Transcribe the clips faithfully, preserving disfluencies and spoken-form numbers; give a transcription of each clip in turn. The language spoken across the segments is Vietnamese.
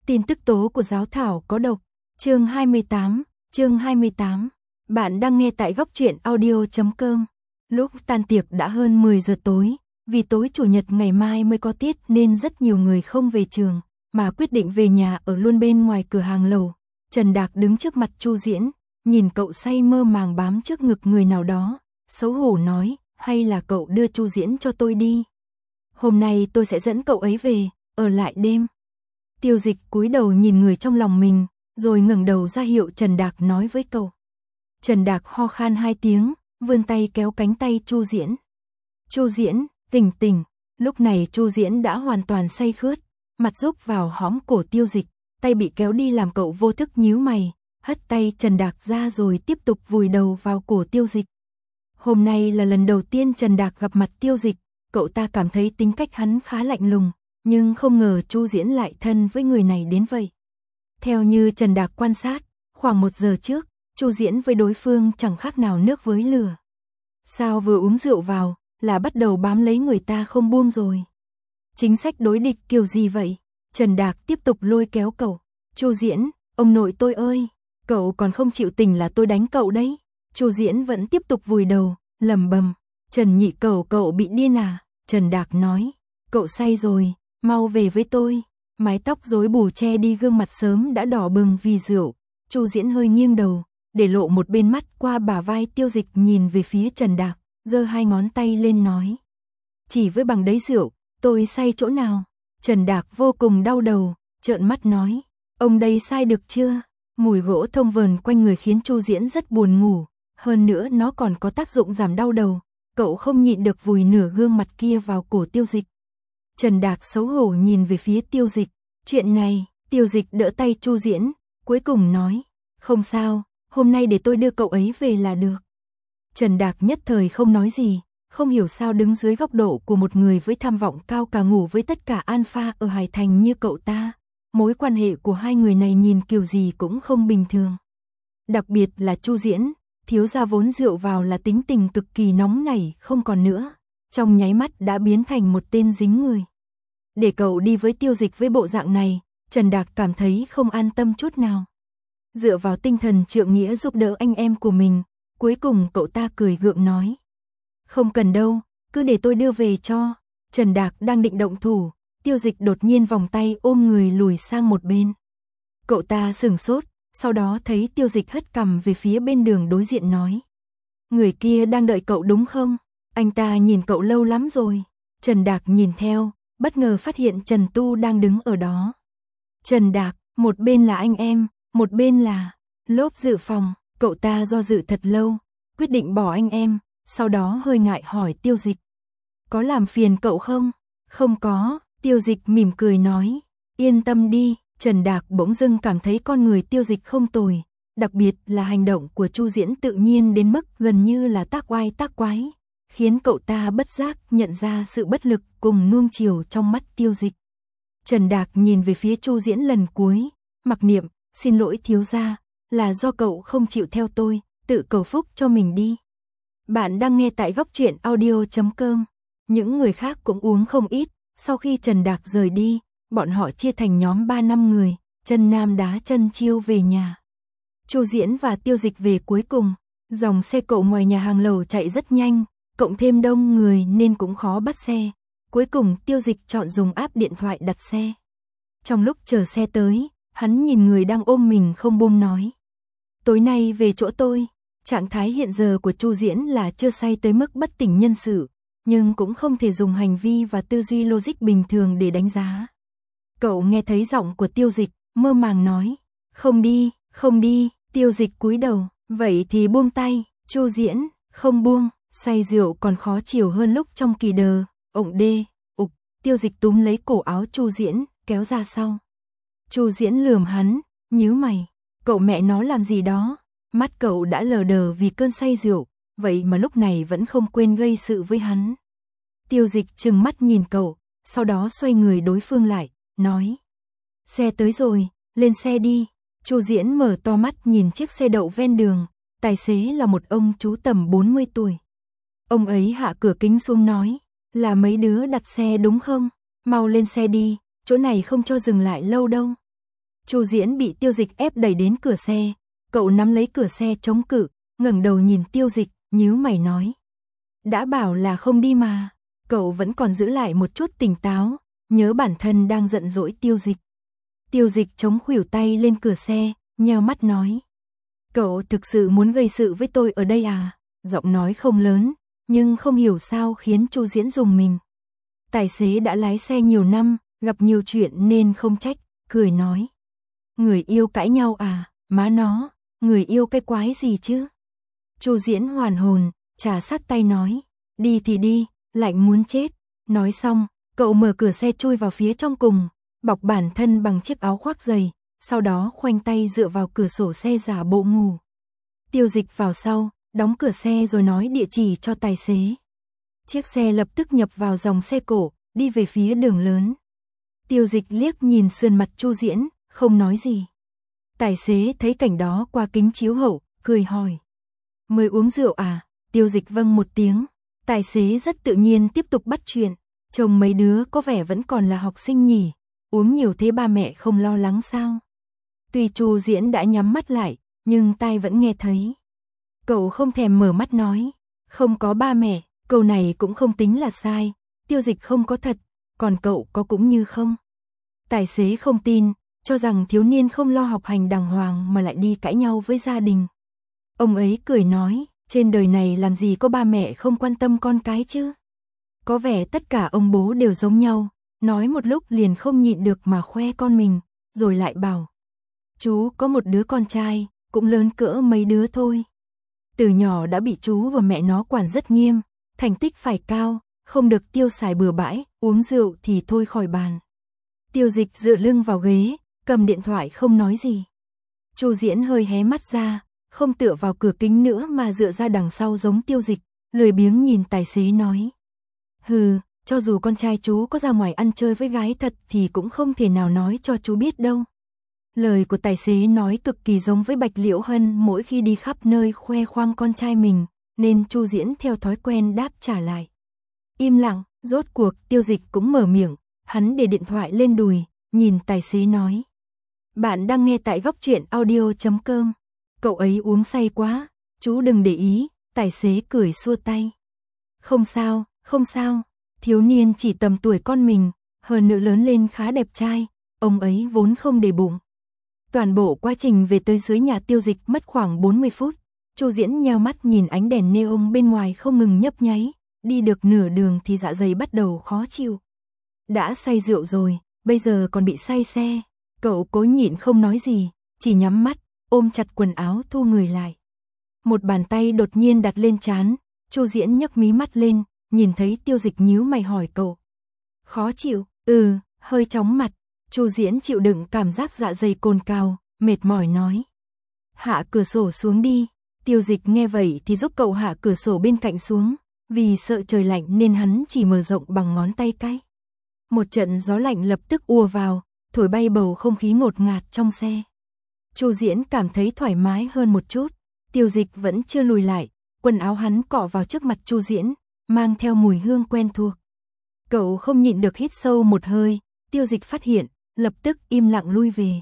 Tin tức tố của giáo thảo có độc. Chương hai mươi tám, chương hai mươi tám. Bạn đang nghe tại góc truyện audio chấm com. Lúc tan tiệc đã hơn mười giờ tối, vì tối chủ nhật ngày mai mới có tiết nên rất nhiều người không về trường, mà quyết định về nhà ở luôn bên ngoài cửa hàng lầu. Trần Đạc đứng trước mặt Chu Diễn, nhìn cậu say mơ màng bám trước ngực người nào đó, xấu hổ nói, hay là cậu đưa Chu Diễn cho tôi đi. Hôm nay tôi sẽ dẫn cậu ấy về, ở lại đêm. Tiêu Dịch cúi đầu nhìn người trong lòng mình, rồi ngẩng đầu ra hiệu Trần Đạc nói với cậu. Trần Đạc ho khan hai tiếng, vươn tay kéo cánh tay Chu Diễn. Chu Diễn, tỉnh tỉnh. Lúc này Chu Diễn đã hoàn toàn say khướt, mặt rúc vào hõm cổ Tiêu Dịch, tay bị kéo đi làm cậu vô thức nhíu mày, hất tay Trần Đạc ra rồi tiếp tục vùi đầu vào cổ Tiêu Dịch. Hôm nay là lần đầu tiên Trần Đạc gặp mặt Tiêu Dịch, cậu ta cảm thấy tính cách hắn khá lạnh lùng, nhưng không ngờ Chu Diễn lại thân với người này đến vậy. Theo như Trần Đạc quan sát, khoảng một giờ trước, Chu Diễn với đối phương chẳng khác nào nước với lửa. Sao vừa uống rượu vào, là bắt đầu bám lấy người ta không buông rồi. Chính sách đối địch kiểu gì vậy? Trần Đạc tiếp tục lôi kéo cậu. Chu Diễn, ông nội tôi ơi, cậu còn không chịu tình là tôi đánh cậu đấy. Chu Diễn vẫn tiếp tục vùi đầu, lẩm bẩm. Trần nhị cậu cậu bị điên à? Trần Đạc nói, cậu say rồi, mau về với tôi. Mái tóc rối bù che đi gương mặt sớm đã đỏ bừng vì rượu. Chu Diễn hơi nghiêng đầu, để lộ một bên mắt qua bả vai Tiêu Dịch nhìn về phía Trần Đạc, giơ hai ngón tay lên nói. Chỉ với bằng đấy rượu, tôi say chỗ nào? Trần Đạc vô cùng đau đầu, trợn mắt nói. Ông đây sai được chưa? Mùi gỗ thông vờn quanh người khiến Chu Diễn rất buồn ngủ, hơn nữa nó còn có tác dụng giảm đau đầu. Cậu không nhịn được vùi nửa gương mặt kia vào cổ Tiêu Dịch. Trần Đạc xấu hổ nhìn về phía Tiêu Dịch. Chuyện này, Tiêu Dịch đỡ tay Chu Diễn, cuối cùng nói. Không sao, hôm nay để tôi đưa cậu ấy về là được. Trần Đạc nhất thời không nói gì, không hiểu sao đứng dưới góc độ của một người với tham vọng cao cả ngủ với tất cả alpha ở Hải Thành như cậu ta. Mối quan hệ của hai người này nhìn kiểu gì cũng không bình thường. Đặc biệt là Chu Diễn, thiếu gia vốn rượu vào là tính tình cực kỳ nóng nảy không còn nữa, trong nháy mắt đã biến thành một tên dính người. Để cậu đi với Tiêu Dịch với bộ dạng này, Trần Đạc cảm thấy không an tâm chút nào. Dựa vào tinh thần trượng nghĩa giúp đỡ anh em của mình, cuối cùng cậu ta cười gượng nói. Không cần đâu, cứ để tôi đưa về cho. Trần Đạc đang định động thủ, Tiêu Dịch đột nhiên vòng tay ôm người lùi sang một bên. Cậu ta sửng sốt, sau đó thấy Tiêu Dịch hất cằm về phía bên đường đối diện nói. Người kia đang đợi cậu đúng không? Anh ta nhìn cậu lâu lắm rồi. Trần Đạc nhìn theo, bất ngờ phát hiện Trần Tu đang đứng ở đó. Trần Đạc, một bên là anh em, một bên là lốp dự phòng. Cậu ta do dự thật lâu, quyết định bỏ anh em, sau đó hơi ngại hỏi Tiêu Dịch. Có làm phiền cậu không? Không có, Tiêu Dịch mỉm cười nói. Yên tâm đi. Trần Đạc bỗng dưng cảm thấy con người Tiêu Dịch không tồi, đặc biệt là hành động của Chu Diễn tự nhiên đến mức gần như là tác oai tác quái, khiến cậu ta bất giác nhận ra sự bất lực cùng nuông chiều trong mắt Tiêu Dịch. Trần Đạc nhìn về phía Chu Diễn lần cuối, mặc niệm, xin lỗi thiếu gia, là do cậu không chịu theo tôi, tự cầu phúc cho mình đi. Bạn đang nghe tại góc truyện audio chấm com. Những người khác cũng uống không ít, sau khi Trần Đạc rời đi, bọn họ chia thành nhóm ba năm người, chân nam đá chân chiêu về nhà. Chu Diễn và Tiêu Dịch về cuối cùng, dòng xe cộ ngoài nhà hàng lầu chạy rất nhanh, cộng thêm đông người nên cũng khó bắt xe. Cuối cùng Tiêu Dịch chọn dùng app điện thoại đặt xe. Trong lúc chờ xe tới, hắn nhìn người đang ôm mình không buông nói. Tối nay về chỗ tôi. Trạng thái hiện giờ của Chu Diễn là chưa say tới mức bất tỉnh nhân sự, nhưng cũng không thể dùng hành vi và tư duy logic bình thường để đánh giá. Cậu nghe thấy giọng của Tiêu Dịch, mơ màng nói. Không đi, không đi. Tiêu Dịch cúi đầu. Vậy thì buông tay. Chu Diễn, không buông. Say rượu còn khó chịu hơn lúc trong kỳ đờ. Ổng đê, ục. Tiêu Dịch túm lấy cổ áo Chu Diễn, kéo ra sau. Chu Diễn lườm hắn, nhíu mày. Cậu mẹ nó làm gì đó? Mắt cậu đã lờ đờ vì cơn say rượu, vậy mà lúc này vẫn không quên gây sự với hắn. Tiêu Dịch trừng mắt nhìn cậu, sau đó xoay người đối phương lại, nói. Xe tới rồi, lên xe đi. Chu Diễn mở to mắt nhìn chiếc xe đậu ven đường, tài xế là một ông chú tầm bốn mươi tuổi. Ông ấy hạ cửa kính xuống nói, là mấy đứa đặt xe đúng không? Mau lên xe đi, chỗ này không cho dừng lại lâu đâu. Chu Diễn bị Tiêu Dịch ép đẩy đến cửa xe, cậu nắm lấy cửa xe chống cự, ngẩng đầu nhìn Tiêu Dịch, nhíu mày nói. Đã bảo là không đi mà, cậu vẫn còn giữ lại một chút tỉnh táo, nhớ bản thân đang giận dỗi Tiêu Dịch. Tiêu Dịch chống khuỷu tay lên cửa xe, nheo mắt nói. Cậu thực sự muốn gây sự với tôi ở đây à? Giọng nói không lớn, nhưng không hiểu sao khiến Chu Diễn rùng mình. Tài xế đã lái xe nhiều năm, gặp nhiều chuyện nên không trách, cười nói. Người yêu cãi nhau à, má nó, người yêu cái quái gì chứ? Chu Diễn hoàn hồn, trà sát tay nói. Đi thì đi, lạnh muốn chết. Nói xong, cậu mở cửa xe chui vào phía trong cùng, bọc bản thân bằng chiếc áo khoác dày, sau đó khoanh tay dựa vào cửa sổ xe giả bộ ngủ. Tiêu Dịch vào sau, đóng cửa xe rồi nói địa chỉ cho tài xế. Chiếc xe lập tức nhập vào dòng xe cổ, đi về phía đường lớn. Tiêu Dịch liếc nhìn sườn mặt Chu Diễn, không nói gì. Tài xế thấy cảnh đó qua kính chiếu hậu, cười hỏi. Mới uống rượu à? Tiêu Dịch vâng một tiếng. Tài xế rất tự nhiên tiếp tục bắt chuyện. Chồng mấy đứa có vẻ vẫn còn là học sinh nhỉ? Uống nhiều thế ba mẹ không lo lắng sao? Tuy Chu Diễn đã nhắm mắt lại, nhưng tai vẫn nghe thấy. Cậu không thèm mở mắt nói. Không có ba mẹ, câu này cũng không tính là sai. Tiêu Dịch không có thật, còn cậu có cũng như không. Tài xế không tin, cho rằng thiếu niên không lo học hành đàng hoàng mà lại đi cãi nhau với gia đình. Ông ấy cười nói, trên đời này làm gì có ba mẹ không quan tâm con cái chứ. Có vẻ tất cả ông bố đều giống nhau, nói một lúc liền không nhịn được mà khoe con mình, rồi lại bảo. Chú có một đứa con trai, cũng lớn cỡ mấy đứa thôi. Từ nhỏ đã bị chú và mẹ nó quản rất nghiêm, thành tích phải cao, không được tiêu xài bừa bãi, uống rượu thì thôi khỏi bàn. Tiêu Dịch dựa lưng vào ghế, cầm điện thoại không nói gì. Chu Diễn hơi hé mắt ra, không tựa vào cửa kính nữa mà dựa ra đằng sau giống Tiêu Dịch, lười biếng nhìn tài xế nói. Hừ, cho dù con trai chú có ra ngoài ăn chơi với gái thật thì cũng không thể nào nói cho chú biết đâu. Lời của tài xế nói cực kỳ giống với Bạch Liễu Hân mỗi khi đi khắp nơi khoe khoang con trai mình, nên Chu Diễn theo thói quen đáp trả lại. Im lặng, rốt cuộc Tiêu Dịch cũng mở miệng, hắn để điện thoại lên đùi, nhìn tài xế nói. Bạn đang nghe tại góc truyện audio chấm com. Cậu ấy uống say quá, chú đừng để ý, tài xế cười xua tay. Không sao, không sao, thiếu niên chỉ tầm tuổi con mình, hơn nữa lớn lên khá đẹp trai, ông ấy vốn không để bụng. Toàn bộ quá trình về tới dưới nhà Tiêu Dịch mất khoảng bốn mươi phút, Chu Diễn nheo mắt nhìn ánh đèn neon bên ngoài không ngừng nhấp nháy, đi được nửa đường thì dạ dày bắt đầu khó chịu. Đã say rượu rồi, bây giờ còn bị say xe, cậu cố nhịn không nói gì, chỉ nhắm mắt, ôm chặt quần áo thu người lại. Một bàn tay đột nhiên đặt lên trán, Chu Diễn nhấc mí mắt lên, nhìn thấy Tiêu Dịch nhíu mày hỏi cậu. Khó chịu, ừ, hơi chóng mặt. Chu Diễn chịu đựng cảm giác dạ dày cồn cào, mệt mỏi nói. Hạ cửa sổ xuống đi. Tiêu Dịch nghe vậy thì giúp cậu hạ cửa sổ bên cạnh xuống, vì sợ trời lạnh nên hắn chỉ mở rộng bằng ngón tay cái. Một trận gió lạnh lập tức ùa vào, thổi bay bầu không khí ngột ngạt trong xe. Chu Diễn cảm thấy thoải mái hơn một chút, Tiêu Dịch vẫn chưa lùi lại, quần áo hắn cọ vào trước mặt Chu Diễn, mang theo mùi hương quen thuộc. Cậu không nhịn được hít sâu một hơi, Tiêu Dịch phát hiện, lập tức im lặng lui về.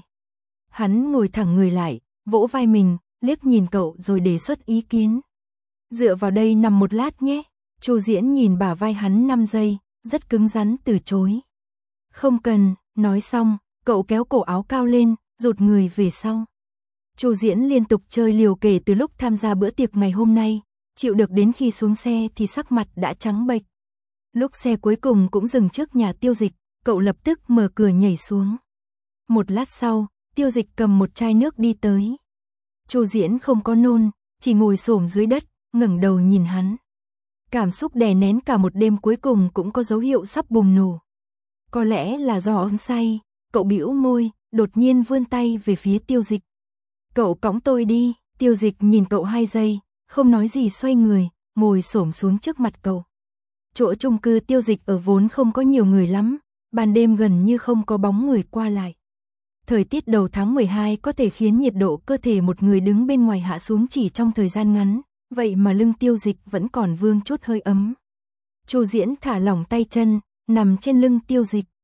Hắn ngồi thẳng người lại, vỗ vai mình, liếc nhìn cậu rồi đề xuất ý kiến. Dựa vào đây nằm một lát nhé. Chu Diễn nhìn bả vai hắn năm giây, rất cứng rắn từ chối. Không cần, nói xong, cậu kéo cổ áo cao lên, rụt người về sau. Chu Diễn liên tục chơi liều kể từ lúc tham gia bữa tiệc ngày hôm nay, chịu được đến khi xuống xe thì sắc mặt đã trắng bệch. Lúc xe cuối cùng cũng dừng trước nhà Tiêu Dịch, cậu lập tức mở cửa nhảy xuống. Một lát sau, Tiêu Dịch cầm một chai nước đi tới. Chu Diễn không có nôn, chỉ ngồi xổm dưới đất, ngẩng đầu nhìn hắn. Cảm xúc đè nén cả một đêm cuối cùng cũng có dấu hiệu sắp bùng nổ. Có lẽ là do uống say, cậu bĩu môi, đột nhiên vươn tay về phía Tiêu Dịch. Cậu cõng tôi đi. Tiêu Dịch nhìn cậu hai giây, không nói gì xoay người, ngồi xổm xuống trước mặt cậu. Chỗ chung cư Tiêu Dịch ở vốn không có nhiều người lắm, ban đêm gần như không có bóng người qua lại. Thời tiết đầu tháng mười hai có thể khiến nhiệt độ cơ thể một người đứng bên ngoài hạ xuống chỉ trong thời gian ngắn, vậy mà lưng Tiêu Dịch vẫn còn vương chút hơi ấm. Chu Diễn thả lỏng tay chân, nằm trên lưng Tiêu Dịch.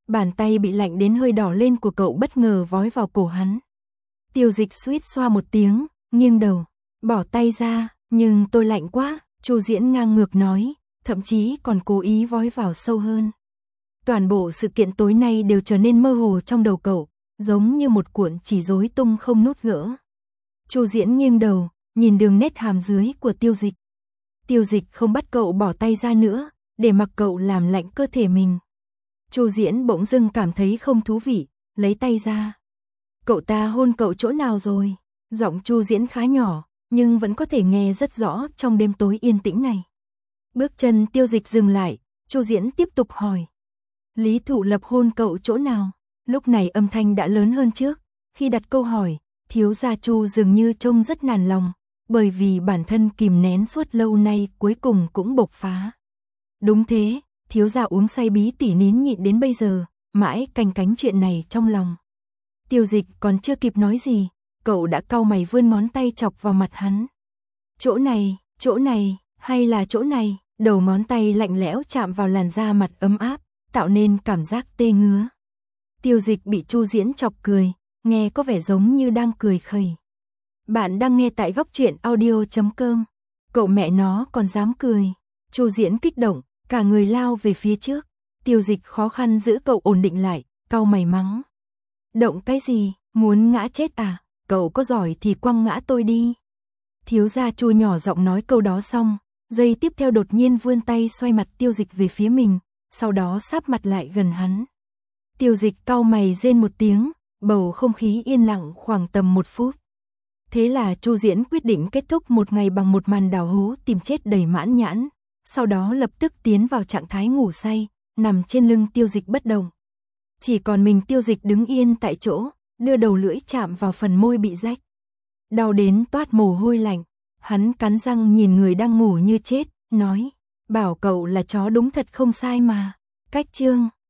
Bàn tay bị lạnh đến hơi đỏ lên của cậu bất ngờ vói vào cổ hắn. Tiêu Dịch suýt xoa một tiếng, nghiêng đầu, bỏ tay ra, nhưng tôi lạnh quá, Chu Diễn ngang ngược nói, thậm chí còn cố ý vói vào sâu hơn. Toàn bộ sự kiện tối nay đều trở nên mơ hồ trong đầu cậu, giống như một cuộn chỉ rối tung không nút gỡ. Chu Diễn nghiêng đầu, nhìn đường nét hàm dưới của Tiêu Dịch. Tiêu Dịch không bắt cậu bỏ tay ra nữa, để mặc cậu làm lạnh cơ thể mình. Chu Diễn bỗng dưng cảm thấy không thú vị, lấy tay ra. Cậu ta hôn cậu chỗ nào rồi? Giọng Chu Diễn khá nhỏ, nhưng vẫn có thể nghe rất rõ trong đêm tối yên tĩnh này. Bước chân Tiêu Dịch dừng lại, Chu Diễn tiếp tục hỏi. Lý Thụ Lập hôn cậu chỗ nào? Lúc này âm thanh đã lớn hơn trước, khi đặt câu hỏi, thiếu gia Chu dường như trông rất nản lòng, bởi vì bản thân kìm nén suốt lâu nay cuối cùng cũng bộc phá. Đúng thế, thiếu gia uống say bí tỉ nín nhịn đến bây giờ, mãi canh cánh chuyện này trong lòng. Tiêu Dịch còn chưa kịp nói gì, cậu đã cau mày vươn ngón tay chọc vào mặt hắn. Chỗ này, chỗ này, hay là chỗ này? Đầu ngón tay lạnh lẽo chạm vào làn da mặt ấm áp, tạo nên cảm giác tê ngứa. Tiêu Dịch bị Chu Diễn chọc cười, nghe có vẻ giống như đang cười khẩy. Bạn đang nghe tại góc truyện audio chấm com. Cậu mẹ nó còn dám cười. Chu Diễn kích động, cả người lao về phía trước. Tiêu Dịch khó khăn giữ cậu ổn định lại, cau mày mắng. Động cái gì, muốn ngã chết à? Cậu có giỏi thì quăng ngã tôi đi. Thiếu gia Chu nhỏ giọng nói câu đó xong, giây tiếp theo đột nhiên vươn tay xoay mặt Tiêu Dịch về phía mình, sau đó sáp mặt lại gần hắn. Tiêu Dịch cau mày rên một tiếng, bầu không khí yên lặng khoảng tầm một phút. Thế là Chu Diễn quyết định kết thúc một ngày bằng một màn đào hố tìm chết đầy mãn nhãn, sau đó lập tức tiến vào trạng thái ngủ say, nằm trên lưng Tiêu Dịch bất động. Chỉ còn mình Tiêu Dịch đứng yên tại chỗ, đưa đầu lưỡi chạm vào phần môi bị rách. Đau đến toát mồ hôi lạnh, hắn cắn răng nhìn người đang ngủ như chết, nói, bảo cậu là chó đúng thật không sai mà. Cách chương